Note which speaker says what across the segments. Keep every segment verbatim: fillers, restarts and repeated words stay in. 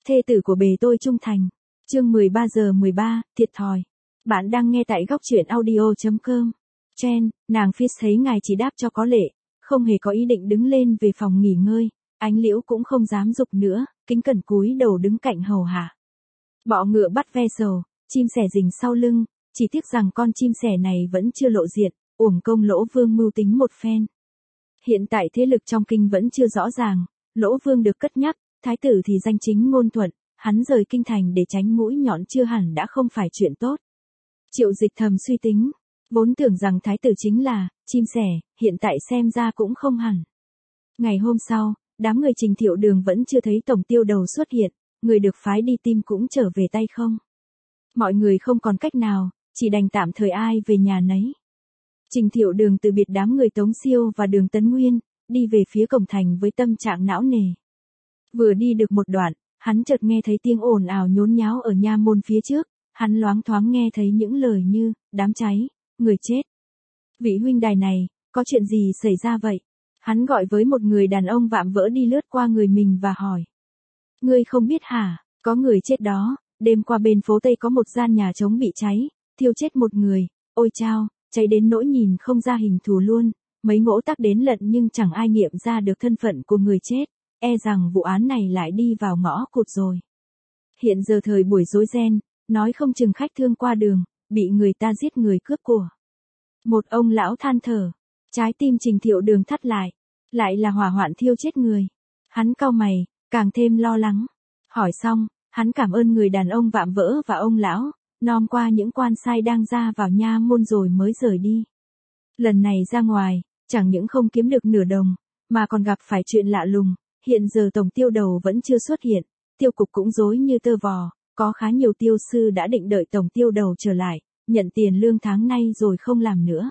Speaker 1: thê tử của bề tôi trung thành. Chương mười ba giờ mười ba, thiệt thòi. Bạn đang nghe tại góc truyện audio chấm com. Chen, nàng Fitz thấy ngài chỉ đáp cho có lệ, không hề có ý định đứng lên về phòng nghỉ ngơi. Ánh Liễu cũng không dám dục nữa, kính cẩn cúi đầu đứng cạnh hầu hạ. Bọ ngựa bắt ve sầu, chim sẻ rình sau lưng, chỉ tiếc rằng con chim sẻ này vẫn chưa lộ diện, uổng công Lỗ Vương mưu tính một phen. Hiện tại thế lực trong kinh vẫn chưa rõ ràng, Lỗ Vương được cất nhắc, thái tử thì danh chính ngôn thuận, hắn rời kinh thành để tránh mũi nhọn chưa hẳn đã không phải chuyện tốt. Triệu Dịch thầm suy tính, vốn tưởng rằng thái tử chính là chim sẻ, hiện tại xem ra cũng không hẳn. Ngày hôm sau, đám người Trình Thiệu Đường vẫn chưa thấy tổng tiêu đầu xuất hiện, người được phái đi tìm cũng trở về tay không. Mọi người không còn cách nào, chỉ đành tạm thời ai về nhà nấy. Trình Thiệu Đường từ biệt đám người Tống Siêu và Đường Tấn Nguyên, đi về phía cổng thành với tâm trạng não nề. Vừa đi được một đoạn, hắn chợt nghe thấy tiếng ồn ào nhốn nháo ở nha môn phía trước, hắn loáng thoáng nghe thấy những lời như, đám cháy, người chết. Vị huynh đài này, có chuyện gì xảy ra vậy? Hắn gọi với một người đàn ông vạm vỡ đi lướt qua người mình và hỏi. Ngươi không biết hả, có người chết đó, đêm qua bên phố Tây có một gian nhà trống bị cháy, thiêu chết một người, ôi chao, cháy đến nỗi nhìn không ra hình thù luôn, mấy ngỗ tác đến lận nhưng chẳng ai nghiệm ra được thân phận của người chết, e rằng vụ án này lại đi vào ngõ cụt rồi. Hiện giờ thời buổi rối ren, nói không chừng khách thương qua đường, bị người ta giết người cướp của. Một ông lão than thở, trái tim Trình Thiệu Đường thắt lại, lại là hỏa hoạn thiêu chết người. Hắn cau mày, càng thêm lo lắng. Hỏi xong, hắn cảm ơn người đàn ông vạm vỡ và ông lão, nom qua những quan sai đang ra vào nha môn rồi mới rời đi. Lần này ra ngoài, chẳng những không kiếm được nửa đồng, mà còn gặp phải chuyện lạ lùng, hiện giờ tổng tiêu đầu vẫn chưa xuất hiện, tiêu cục cũng rối như tơ vò, có khá nhiều tiêu sư đã định đợi tổng tiêu đầu trở lại, nhận tiền lương tháng nay rồi không làm nữa.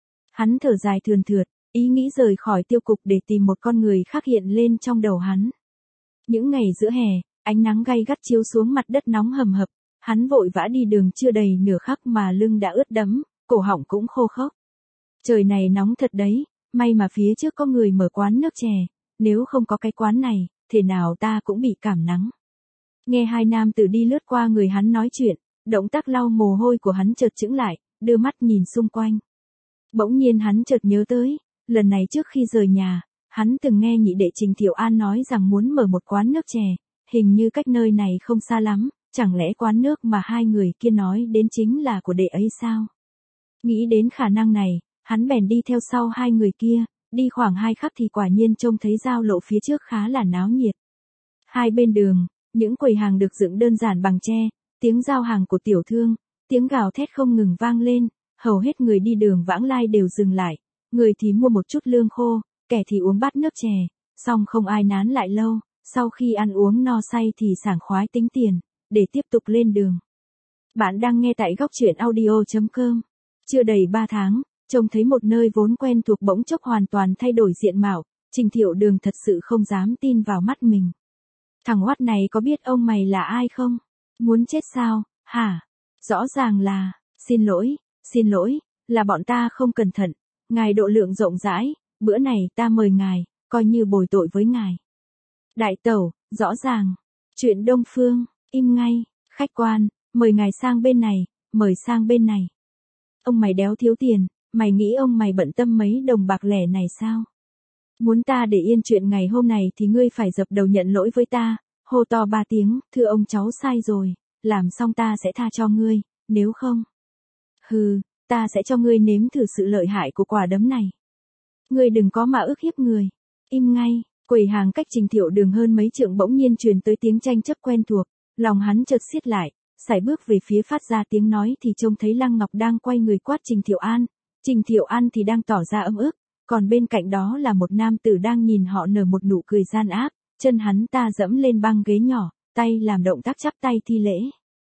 Speaker 1: Hắn thở dài thườn thượt, ý nghĩ rời khỏi tiêu cục để tìm một con người khác hiện lên trong đầu hắn. Những ngày giữa hè, ánh nắng gay gắt chiếu xuống mặt đất nóng hầm hập, hắn vội vã đi đường chưa đầy nửa khắc mà lưng đã ướt đẫm, cổ họng cũng khô khốc. Trời này nóng thật đấy, may mà phía trước có người mở quán nước chè, nếu không có cái quán này, thế nào ta cũng bị cảm nắng. Nghe hai nam tử đi lướt qua người hắn nói chuyện, động tác lau mồ hôi của hắn chợt chững lại, đưa mắt nhìn xung quanh. Bỗng nhiên hắn chợt nhớ tới, lần này trước khi rời nhà, hắn từng nghe nhị đệ Trình Thiệu An nói rằng muốn mở một quán nước chè, hình như cách nơi này không xa lắm, chẳng lẽ quán nước mà hai người kia nói đến chính là của đệ ấy sao? Nghĩ đến khả năng này, hắn bèn đi theo sau hai người kia, đi khoảng hai khắc thì quả nhiên trông thấy giao lộ phía trước khá là náo nhiệt. Hai bên đường, những quầy hàng được dựng đơn giản bằng tre, tiếng giao hàng của tiểu thương, tiếng gào thét không ngừng vang lên, hầu hết người đi đường vãng lai đều dừng lại, người thì mua một chút lương khô, kẻ thì uống bát nước chè, xong không ai nán lại lâu, sau khi ăn uống no say thì sảng khoái tính tiền, để tiếp tục lên đường. Bạn đang nghe tại góc truyện audio chấm com. Chưa đầy ba tháng, trông thấy một nơi vốn quen thuộc bỗng chốc hoàn toàn thay đổi diện mạo, Trình Thiệu Đường thật sự không dám tin vào mắt mình. Thằng oát này có biết ông mày là ai không? Muốn chết sao, hả? Rõ ràng là, xin lỗi, xin lỗi, là bọn ta không cẩn thận, ngài độ lượng rộng rãi, bữa này ta mời ngài, coi như bồi tội với ngài. Đại tẩu, rõ ràng, chuyện Đông Phương, im ngay, khách quan, mời ngài sang bên này, mời sang bên này. Ông mày đéo thiếu tiền, mày nghĩ ông mày bận tâm mấy đồng bạc lẻ này sao? Muốn ta để yên chuyện ngày hôm này thì ngươi phải dập đầu nhận lỗi với ta, hô to ba tiếng, thưa ông cháu sai rồi, làm xong ta sẽ tha cho ngươi, nếu không. Hừ, ta sẽ cho ngươi nếm thử sự lợi hại của quả đấm này. Ngươi đừng có mà ức hiếp người, im ngay. Quầy hàng cách Trình Thiệu Đường hơn mấy trượng bỗng nhiên truyền tới tiếng tranh chấp quen thuộc, lòng hắn chợt siết lại, sải bước về phía phát ra tiếng nói thì trông thấy Lăng Ngọc đang quay người quát Trình Thiệu An, Trình Thiệu An thì đang tỏ ra ấm ức, còn bên cạnh đó là một nam tử đang nhìn họ nở một nụ cười gian ác, chân hắn ta dẫm lên băng ghế nhỏ, tay làm động tác chắp tay thi lễ.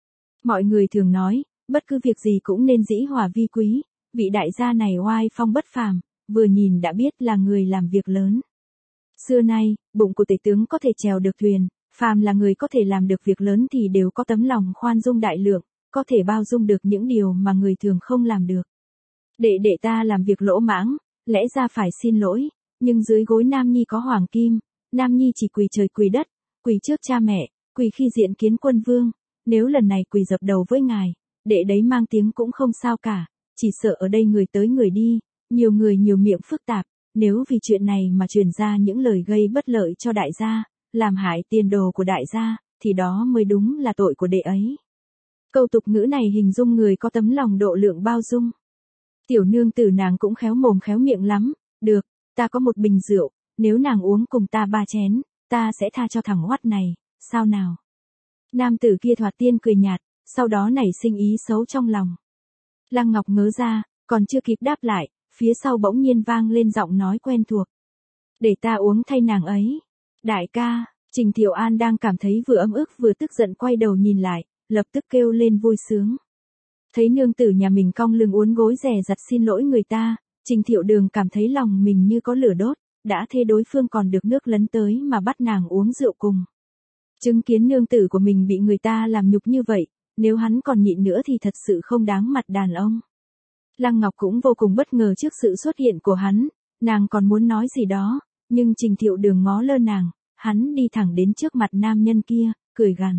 Speaker 1: Mọi người thường nói, bất cứ việc gì cũng nên dĩ hòa vi quý, vị đại gia này oai phong bất phàm, vừa nhìn đã biết là người làm việc lớn. Xưa nay, bụng của tể tướng có thể chèo được thuyền, phàm là người có thể làm được việc lớn thì đều có tấm lòng khoan dung đại lượng, có thể bao dung được những điều mà người thường không làm được. Đệ đệ ta làm việc lỗ mãng, lẽ ra phải xin lỗi, nhưng dưới gối Nam Nhi có hoàng kim, Nam Nhi chỉ quỳ trời quỳ đất, quỳ trước cha mẹ, quỳ khi diện kiến quân vương, nếu lần này quỳ dập đầu với ngài, đệ đấy mang tiếng cũng không sao cả, chỉ sợ ở đây người tới người đi, nhiều người nhiều miệng phức tạp, nếu vì chuyện này mà truyền ra những lời gây bất lợi cho đại gia, làm hại tiền đồ của đại gia, thì đó mới đúng là tội của đệ ấy. Câu tục ngữ này hình dung người có tấm lòng độ lượng bao dung. Tiểu nương tử nàng cũng khéo mồm khéo miệng lắm, được, ta có một bình rượu, nếu nàng uống cùng ta ba chén, ta sẽ tha cho thằng hoắt này, sao nào? Nam tử kia thoạt tiên cười nhạt, sau đó nảy sinh ý xấu trong lòng. Lăng Ngọc ngớ ra, còn chưa kịp đáp lại, phía sau bỗng nhiên vang lên giọng nói quen thuộc. Để ta uống thay nàng ấy. Đại ca, Trình Thiệu An đang cảm thấy vừa ấm ức vừa tức giận quay đầu nhìn lại, lập tức kêu lên vui sướng. Thấy nương tử nhà mình cong lưng uốn gối dè dặt xin lỗi người ta, Trình Thiệu Đường cảm thấy lòng mình như có lửa đốt, đã thế đối phương còn được nước lấn tới mà bắt nàng uống rượu cùng. Chứng kiến nương tử của mình bị người ta làm nhục như vậy, nếu hắn còn nhịn nữa thì thật sự không đáng mặt đàn ông. Lăng Ngọc cũng vô cùng bất ngờ trước sự xuất hiện của hắn, nàng còn muốn nói gì đó, nhưng Trình Thiệu Đường ngó lơ nàng, hắn đi thẳng đến trước mặt nam nhân kia, cười gằn.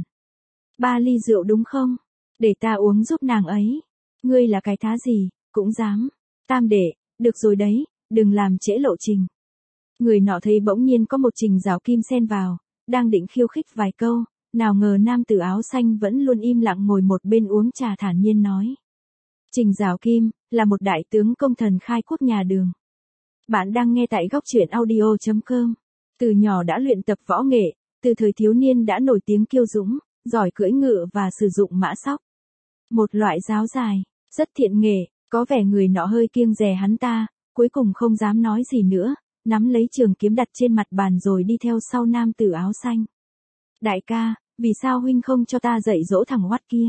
Speaker 1: Ba ly rượu đúng không? Để ta uống giúp nàng ấy. Ngươi là cái thá gì, cũng dám. Tam đệ, được rồi đấy, đừng làm trễ lộ trình. Người nọ thấy bỗng nhiên có một Trình Giảo Kim xen vào, đang định khiêu khích vài câu, nào ngờ nam tử áo xanh vẫn luôn im lặng ngồi một bên uống trà thản nhiên nói. Trình Giảo Kim, là một đại tướng công thần khai quốc nhà Đường. Bạn đang nghe tại góc truyện audio chấm com. Từ nhỏ đã luyện tập võ nghệ, từ thời thiếu niên đã nổi tiếng kiêu dũng, giỏi cưỡi ngựa và sử dụng mã sóc. Một loại giáo dài, rất thiện nghệ, có vẻ người nọ hơi kiêng dè hắn ta, cuối cùng không dám nói gì nữa, nắm lấy trường kiếm đặt trên mặt bàn rồi đi theo sau nam tử áo xanh. Đại ca, vì sao huynh không cho ta dạy dỗ thằng hoắt kia?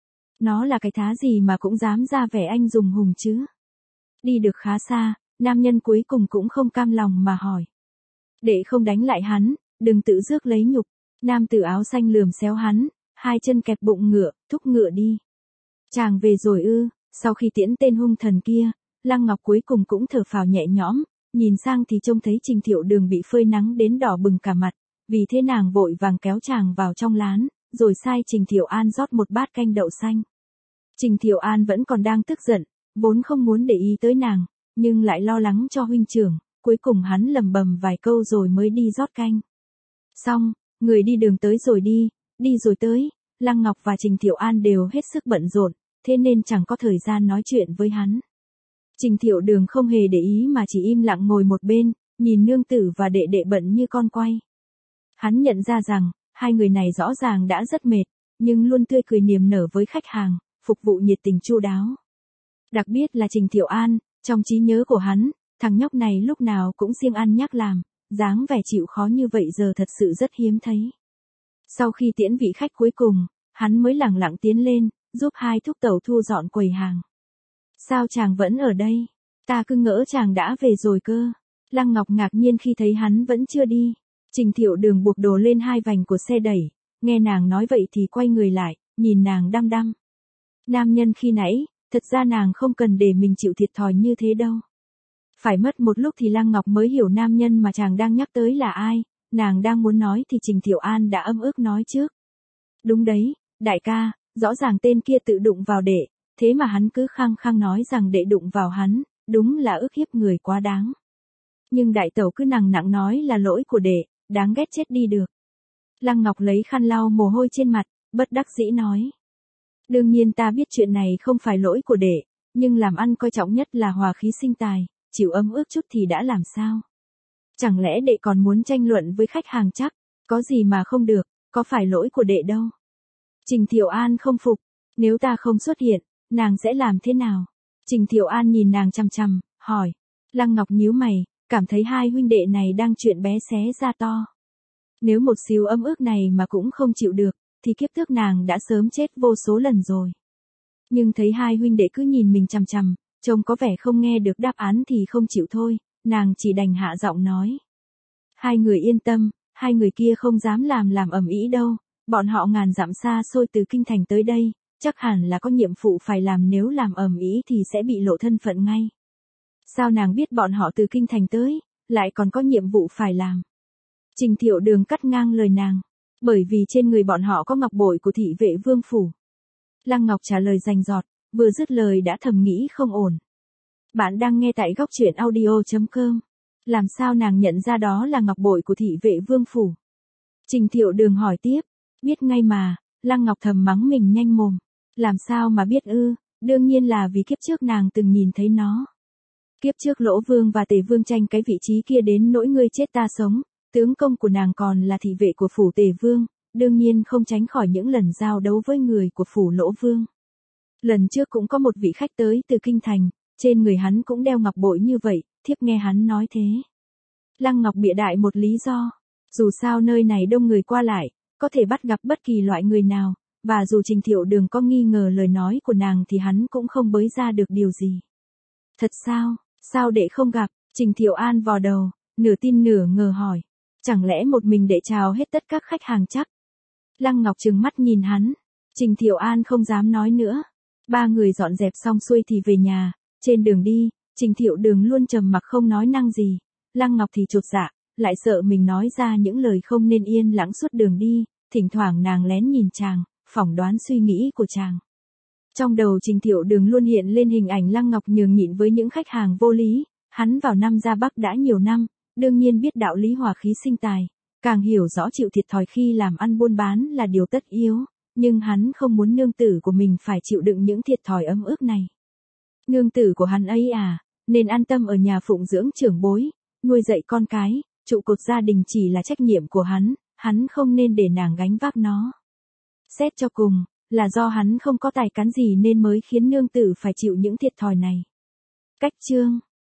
Speaker 1: Nó là cái thá gì mà cũng dám ra vẻ anh dùng hùng chứ? Đi được khá xa, nam nhân cuối cùng cũng không cam lòng mà hỏi. Để không đánh lại hắn, đừng tự rước lấy nhục. Nam tử áo xanh lườm xéo hắn, hai chân kẹp bụng ngựa, thúc ngựa đi. Chàng về rồi ư? Sau khi tiễn tên hung thần kia, Lăng Ngọc cuối cùng cũng thở phào nhẹ nhõm, nhìn sang thì trông thấy Trình Thiệu Đường bị phơi nắng đến đỏ bừng cả mặt, vì thế nàng vội vàng kéo chàng vào trong lán, rồi sai Trình Thiệu An rót một bát canh đậu xanh. Trình Thiệu An vẫn còn đang tức giận, vốn không muốn để ý tới nàng, nhưng lại lo lắng cho huynh trưởng, cuối cùng hắn lầm bầm vài câu rồi mới đi rót canh. Xong, người đi đường tới rồi đi, đi rồi tới, Lăng Ngọc và Trình Thiệu An đều hết sức bận rộn, thế nên chẳng có thời gian nói chuyện với hắn. Trình Thiệu Đường không hề để ý mà chỉ im lặng ngồi một bên, nhìn nương tử và đệ đệ bận như con quay. Hắn nhận ra rằng, hai người này rõ ràng đã rất mệt, nhưng luôn tươi cười niềm nở với khách hàng, phục vụ nhiệt tình chu đáo. Đặc biệt là Trình Thiệu An, trong trí nhớ của hắn, thằng nhóc này lúc nào cũng siêng ăn nhắc làm, dáng vẻ chịu khó như vậy giờ thật sự rất hiếm thấy. Sau khi tiễn vị khách cuối cùng, hắn mới lẳng lặng tiến lên, giúp hai thúc tẩu thu dọn quầy hàng. Sao chàng vẫn ở đây? Ta cứ ngỡ chàng đã về rồi cơ. Lăng Ngọc ngạc nhiên khi thấy hắn vẫn chưa đi. Trình Thiệu Đường buộc đồ lên hai vành của xe đẩy, nghe nàng nói vậy thì quay người lại, nhìn nàng đăm đăm. Nam nhân khi nãy, thật ra nàng không cần để mình chịu thiệt thòi như thế đâu. Phải mất một lúc thì Lăng Ngọc mới hiểu nam nhân mà chàng đang nhắc tới là ai, nàng đang muốn nói thì Trình Thiệu An đã ấm ức nói trước. Đúng đấy, đại ca, rõ ràng tên kia tự đụng vào đệ, thế mà hắn cứ khăng khăng nói rằng đệ đụng vào hắn, đúng là ức hiếp người quá đáng. Nhưng đại tẩu cứ nằng nặng nói là lỗi của đệ, đáng ghét chết đi được. Lăng Ngọc lấy khăn lau mồ hôi trên mặt, bất đắc dĩ nói. Đương nhiên ta biết chuyện này không phải lỗi của đệ, nhưng làm ăn coi trọng nhất là hòa khí sinh tài, chịu ấm ức chút thì đã làm sao? Chẳng lẽ đệ còn muốn tranh luận với khách hàng chắc, có gì mà không được, có phải lỗi của đệ đâu. Trình Thiệu An không phục, nếu ta không xuất hiện, nàng sẽ làm thế nào? Trình Thiệu An nhìn nàng chằm chằm, hỏi. Lăng Ngọc nhíu mày, cảm thấy hai huynh đệ này đang chuyện bé xé ra to. Nếu một xíu ấm ức này mà cũng không chịu được, thì kiếp trước nàng đã sớm chết vô số lần rồi. Nhưng thấy hai huynh đệ cứ nhìn mình chằm chằm, trông có vẻ không nghe được đáp án thì không chịu thôi, nàng chỉ đành hạ giọng nói. Hai người yên tâm, hai người kia không dám làm làm ầm ĩ đâu, bọn họ ngàn dặm xa xôi từ kinh thành tới đây, chắc hẳn là có nhiệm vụ phải làm, nếu làm ầm ĩ thì sẽ bị lộ thân phận ngay. Sao nàng biết bọn họ từ kinh thành tới, lại còn có nhiệm vụ phải làm? Trình Thiệu Đường cắt ngang lời nàng. Bởi vì trên người bọn họ có ngọc bội của thị vệ vương phủ. Lăng Ngọc trả lời rành rọt, vừa dứt lời đã thầm nghĩ không ổn. Bạn đang nghe tại góc truyện audio chấm com. Làm sao nàng nhận ra đó là ngọc bội của thị vệ vương phủ? Trình Thiệu Đường hỏi tiếp. Biết ngay mà, Lăng Ngọc thầm mắng mình nhanh mồm. Làm sao mà biết ư, đương nhiên là vì kiếp trước nàng từng nhìn thấy nó. Kiếp trước Lỗ Vương và Tề Vương tranh cái vị trí kia đến nỗi ngươi chết ta sống, tướng công của nàng còn là thị vệ của phủ Tề Vương, đương nhiên không tránh khỏi những lần giao đấu với người của phủ Lỗ Vương. Lần trước cũng có một vị khách tới từ Kinh Thành, trên người hắn cũng đeo ngọc bội như vậy, thiếp nghe hắn nói thế. Lăng Ngọc bịa đại một lý do, dù sao nơi này đông người qua lại, có thể bắt gặp bất kỳ loại người nào, và dù Trình Thiệu Đường có nghi ngờ lời nói của nàng thì hắn cũng không bới ra được điều gì. Thật sao, sao đệ không gặp? Trình Thiệu An vò đầu, nửa tin nửa ngờ hỏi. Chẳng lẽ một mình đệ chào hết tất các khách hàng chắc? Lăng Ngọc trừng mắt nhìn hắn. Trình Thiệu An không dám nói nữa. Ba người dọn dẹp xong xuôi thì về nhà. Trên đường đi, Trình Thiệu Đường luôn trầm mặc không nói năng gì. Lăng Ngọc thì chột dạ, lại sợ mình nói ra những lời không nên yên lặng suốt đường đi. Thỉnh thoảng nàng lén nhìn chàng, phỏng đoán suy nghĩ của chàng. Trong đầu Trình Thiệu Đường luôn hiện lên hình ảnh Lăng Ngọc nhường nhịn với những khách hàng vô lý. Hắn vào Nam ra Bắc đã nhiều năm, đương nhiên biết đạo lý hòa khí sinh tài, càng hiểu rõ chịu thiệt thòi khi làm ăn buôn bán là điều tất yếu, nhưng hắn không muốn nương tử của mình phải chịu đựng những thiệt thòi ấm ức này. Nương tử của hắn ấy à, nên an tâm ở nhà phụng dưỡng trưởng bối, nuôi dạy con cái, trụ cột gia đình chỉ là trách nhiệm của hắn, hắn không nên để nàng gánh vác nó. Xét cho cùng, là do hắn không có tài cán gì nên mới khiến nương tử phải chịu những thiệt thòi này. Cách chương